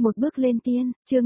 Một bước lên tiên, chương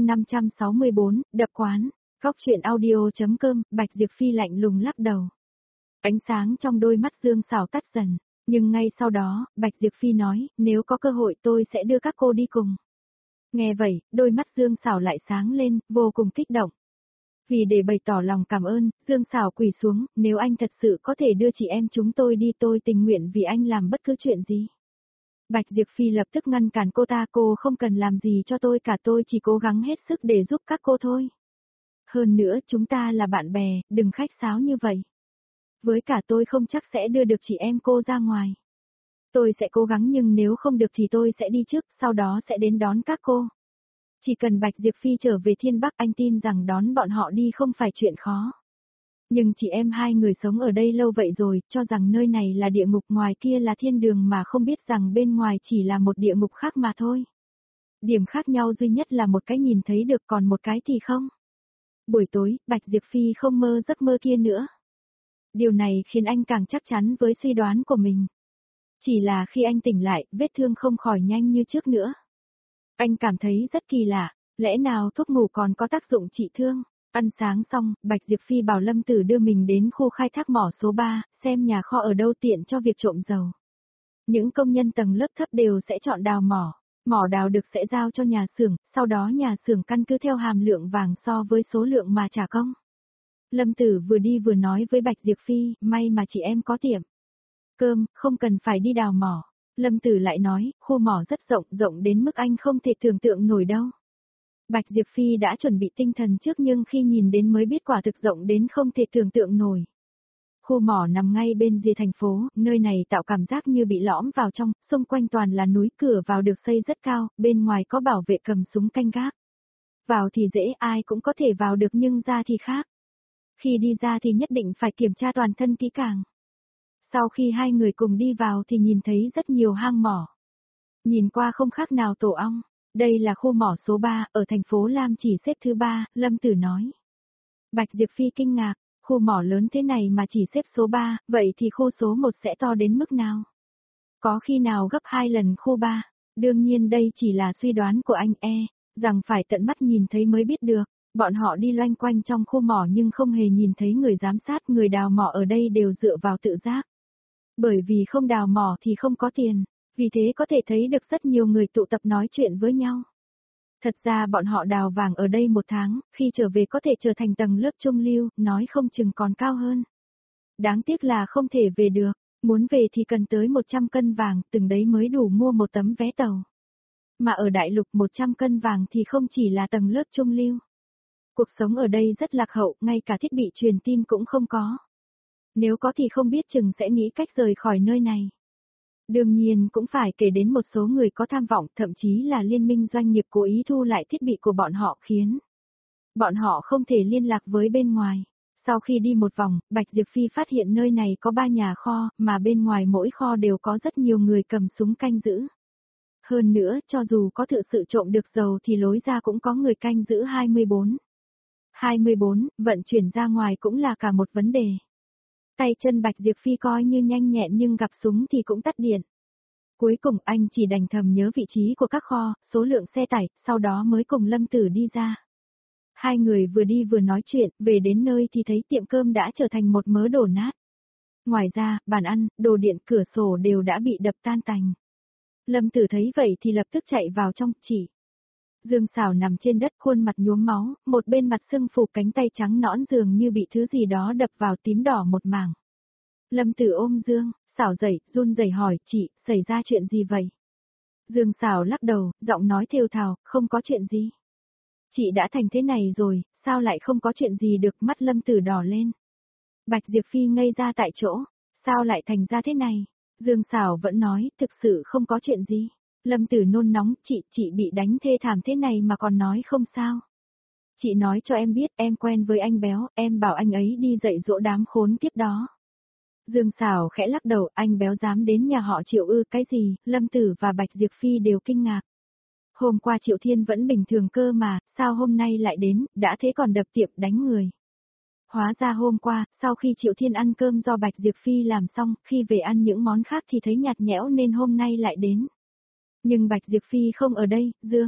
564, đập quán. Góc truyện audio.com, Bạch Diệp Phi lạnh lùng lắc đầu. Ánh sáng trong đôi mắt Dương Sảo tắt dần, nhưng ngay sau đó, Bạch Diệp Phi nói, nếu có cơ hội tôi sẽ đưa các cô đi cùng. Nghe vậy, đôi mắt Dương Sảo lại sáng lên, vô cùng kích động. Vì để bày tỏ lòng cảm ơn, Dương Sảo quỳ xuống, nếu anh thật sự có thể đưa chị em chúng tôi đi tôi tình nguyện vì anh làm bất cứ chuyện gì. Bạch Diệp Phi lập tức ngăn cản cô không cần làm gì cho tôi cả, tôi chỉ cố gắng hết sức để giúp các cô thôi. Hơn nữa chúng ta là bạn bè, đừng khách sáo như vậy. Với cả tôi không chắc sẽ đưa được chị em cô ra ngoài. Tôi sẽ cố gắng nhưng nếu không được thì tôi sẽ đi trước, sau đó sẽ đến đón các cô. Chỉ cần Bạch Diệp Phi trở về Thiên Bắc anh tin rằng đón bọn họ đi không phải chuyện khó. Nhưng chị em hai người sống ở đây lâu vậy rồi, cho rằng nơi này là địa ngục ngoài kia là thiên đường mà không biết rằng bên ngoài chỉ là một địa ngục khác mà thôi. Điểm khác nhau duy nhất là một cái nhìn thấy được còn một cái thì không. Buổi tối, Bạch Diệp Phi không mơ giấc mơ kia nữa. Điều này khiến anh càng chắc chắn với suy đoán của mình. Chỉ là khi anh tỉnh lại, vết thương không khỏi nhanh như trước nữa. Anh cảm thấy rất kỳ lạ, lẽ nào thuốc ngủ còn có tác dụng trị thương? Ăn sáng xong, Bạch Diệp Phi bảo Lâm Tử đưa mình đến khu khai thác mỏ số 3, xem nhà kho ở đâu tiện cho việc trộm dầu. Những công nhân tầng lớp thấp đều sẽ chọn đào mỏ, mỏ đào được sẽ giao cho nhà xưởng, sau đó nhà xưởng căn cứ theo hàm lượng vàng so với số lượng mà trả công. Lâm Tử vừa đi vừa nói với Bạch Diệp Phi, may mà chị em có tiệm cơm, không cần phải đi đào mỏ. Lâm Tử lại nói, khu mỏ rất rộng, rộng đến mức anh không thể tưởng tượng nổi đâu. Bạch Diệp Phi đã chuẩn bị tinh thần trước nhưng khi nhìn đến mới biết quả thực rộng đến không thể tưởng tượng nổi. Khu mỏ nằm ngay bên rìa thành phố, nơi này tạo cảm giác như bị lõm vào trong, xung quanh toàn là núi, cửa vào được xây rất cao, bên ngoài có bảo vệ cầm súng canh gác. Vào thì dễ, ai cũng có thể vào được nhưng ra thì khác. Khi đi ra thì nhất định phải kiểm tra toàn thân kỹ càng. Sau khi hai người cùng đi vào thì nhìn thấy rất nhiều hang mỏ. Nhìn qua không khác nào tổ ong. Đây là khu mỏ số 3, ở thành phố Lam chỉ xếp thứ 3, Lâm Tử nói. Bạch Diệp Phi kinh ngạc, khu mỏ lớn thế này mà chỉ xếp số 3, vậy thì khu số 1 sẽ to đến mức nào? Có khi nào gấp 2 lần khu 3? Đương nhiên đây chỉ là suy đoán của anh rằng phải tận mắt nhìn thấy mới biết được. Bọn họ đi loanh quanh trong khu mỏ nhưng không hề nhìn thấy người giám sát, người đào mỏ ở đây đều dựa vào tự giác. Bởi vì không đào mỏ thì không có tiền. Vì thế có thể thấy được rất nhiều người tụ tập nói chuyện với nhau. Thật ra bọn họ đào vàng ở đây 1 tháng, khi trở về có thể trở thành tầng lớp trung lưu, nói không chừng còn cao hơn. Đáng tiếc là không thể về được, muốn về thì cần tới 100 cân vàng, từng đấy mới đủ mua một tấm vé tàu. Mà ở đại lục 100 cân vàng thì không chỉ là tầng lớp trung lưu. Cuộc sống ở đây rất lạc hậu, ngay cả thiết bị truyền tin cũng không có. Nếu có thì không biết chừng sẽ nghĩ cách rời khỏi nơi này. Đương nhiên cũng phải kể đến một số người có tham vọng, thậm chí là liên minh doanh nghiệp cố ý thu lại thiết bị của bọn họ khiến bọn họ không thể liên lạc với bên ngoài. Sau khi đi một vòng, Bạch Diệp Phi phát hiện nơi này có 3 nhà kho, mà bên ngoài mỗi kho đều có rất nhiều người cầm súng canh giữ. Hơn nữa, cho dù có thực sự trộm được dầu thì lối ra cũng có người canh giữ 24. 24, vận chuyển ra ngoài cũng là cả một vấn đề. Tay chân Bạch Diệp Phi coi như nhanh nhẹn nhưng gặp súng thì cũng tắt điện. Cuối cùng anh chỉ đành thầm nhớ vị trí của các kho, số lượng xe tải, sau đó mới cùng Lâm Tử đi ra. Hai người vừa đi vừa nói chuyện, về đến nơi thì thấy tiệm cơm đã trở thành một mớ đổ nát. Ngoài ra, bàn ăn, đồ điện, cửa sổ đều đã bị đập tan tành. Lâm Tử thấy vậy thì lập tức chạy vào trong, chỉ. Dương Sảo nằm trên đất, khuôn mặt nhuốm máu, một bên mặt sưng phù, cánh tay trắng nõn dường như bị thứ gì đó đập vào, tím đỏ một mảng. Lâm Tử ôm Dương Sảo dậy, run rẩy hỏi, chị, xảy ra chuyện gì vậy? Dương Sảo lắc đầu, giọng nói thều thào, không có chuyện gì. Chị đã thành thế này rồi, sao lại không có chuyện gì được? Mắt Lâm Tử đỏ lên. Bạch Diệp Phi ngây ra tại chỗ, sao lại thành ra thế này? Dương Sảo vẫn nói, thực sự không có chuyện gì. Lâm Tử nôn nóng, chị bị đánh thê thảm thế này mà còn nói không sao. Chị nói cho em biết em quen với anh béo, em bảo anh ấy đi dạy dỗ đám khốn kiếp đó. Dương Sảo khẽ lắc đầu, anh béo dám đến nhà họ Triệu ư? Cái gì? Lâm Tử và Bạch Diệp Phi đều kinh ngạc. Hôm qua Triệu Thiên vẫn bình thường cơ mà, sao hôm nay lại đến, đã thế còn đập tiệm đánh người. Hóa ra hôm qua, sau khi Triệu Thiên ăn cơm do Bạch Diệp Phi làm xong, khi về ăn những món khác thì thấy nhạt nhẽo nên hôm nay lại đến. Nhưng Bạch Diệp Phi không ở đây, Dương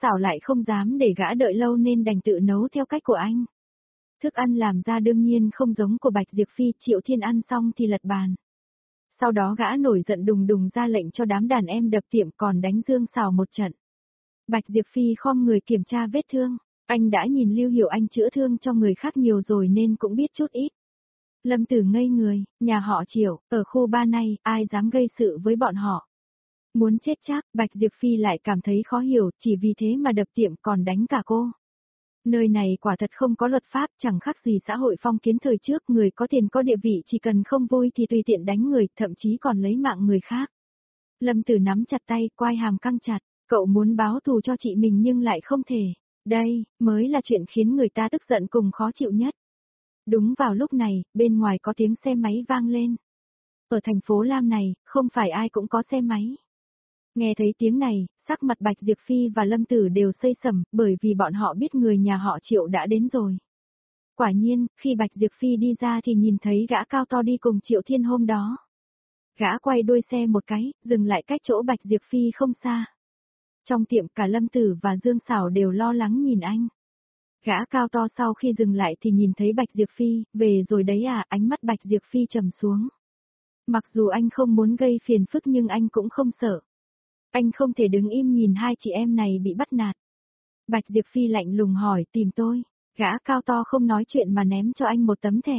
Sảo lại không dám để gã đợi lâu nên đành tự nấu theo cách của anh. Thức ăn làm ra đương nhiên không giống của Bạch Diệp Phi, Triệu Thiên ăn xong thì lật bàn. Sau đó gã nổi giận đùng đùng ra lệnh cho đám đàn em đập tiệm còn đánh Dương Sảo một trận. Bạch Diệp Phi khom người kiểm tra vết thương, anh đã nhìn Lưu Hiểu Anh chữa thương cho người khác nhiều rồi nên cũng biết chút ít. Lâm Tử ngây người, nhà họ Triệu, ở khu ba này, ai dám gây sự với bọn họ. Muốn chết chắc, Bạch Diệp Phi lại cảm thấy khó hiểu, chỉ vì thế mà đập tiệm còn đánh cả cô. Nơi này quả thật không có luật pháp, chẳng khác gì xã hội phong kiến thời trước, người có tiền có địa vị chỉ cần không vui thì tùy tiện đánh người, thậm chí còn lấy mạng người khác. Lâm Tử nắm chặt tay, quai hàm căng chặt, cậu muốn báo thù cho chị mình nhưng lại không thể. Đây, mới là chuyện khiến người ta tức giận cùng khó chịu nhất. Đúng vào lúc này, bên ngoài có tiếng xe máy vang lên. Ở thành phố Lam này, không phải ai cũng có xe máy. Nghe thấy tiếng này, sắc mặt Bạch Diệp Phi và Lâm Tử đều xây sẩm, bởi vì bọn họ biết người nhà họ Triệu đã đến rồi. Quả nhiên, khi Bạch Diệp Phi đi ra thì nhìn thấy gã cao to đi cùng Triệu Thiên hôm đó. Gã quay đuôi xe một cái, dừng lại cách chỗ Bạch Diệp Phi không xa. Trong tiệm cả Lâm Tử và Dương Sảo đều lo lắng nhìn anh. Gã cao to sau khi dừng lại thì nhìn thấy Bạch Diệp Phi, về rồi đấy à, ánh mắt Bạch Diệp Phi trầm xuống. Mặc dù anh không muốn gây phiền phức nhưng anh cũng không sợ. Anh không thể đứng im nhìn hai chị em này bị bắt nạt. Bạch Diệp Phi lạnh lùng hỏi tìm tôi. Gã cao to không nói chuyện mà ném cho anh một tấm thẻ.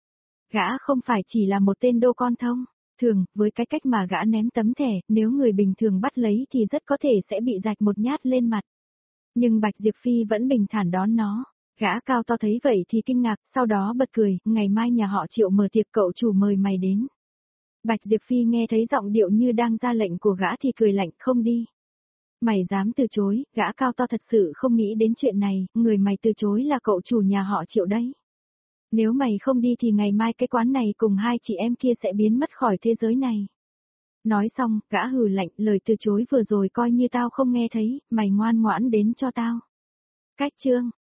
Gã không phải chỉ là một tên đô con thông. Thường, với cái cách mà gã ném tấm thẻ, nếu người bình thường bắt lấy thì rất có thể sẽ bị rạch một nhát lên mặt. Nhưng Bạch Diệp Phi vẫn bình thản đón nó. Gã cao to thấy vậy thì kinh ngạc, sau đó bật cười, ngày mai nhà họ Triệu mở tiệc cậu chủ mời mày đến. Bạch Diệp Phi nghe thấy giọng điệu như đang ra lệnh của gã thì cười lạnh, không đi. Mày dám từ chối, gã cao to thật sự không nghĩ đến chuyện này, người mày từ chối là cậu chủ nhà họ Triệu đấy. Nếu mày không đi thì ngày mai cái quán này cùng hai chị em kia sẽ biến mất khỏi thế giới này. Nói xong, gã hừ lạnh, lời từ chối vừa rồi coi như tao không nghe thấy, mày ngoan ngoãn đến cho tao. Cách chương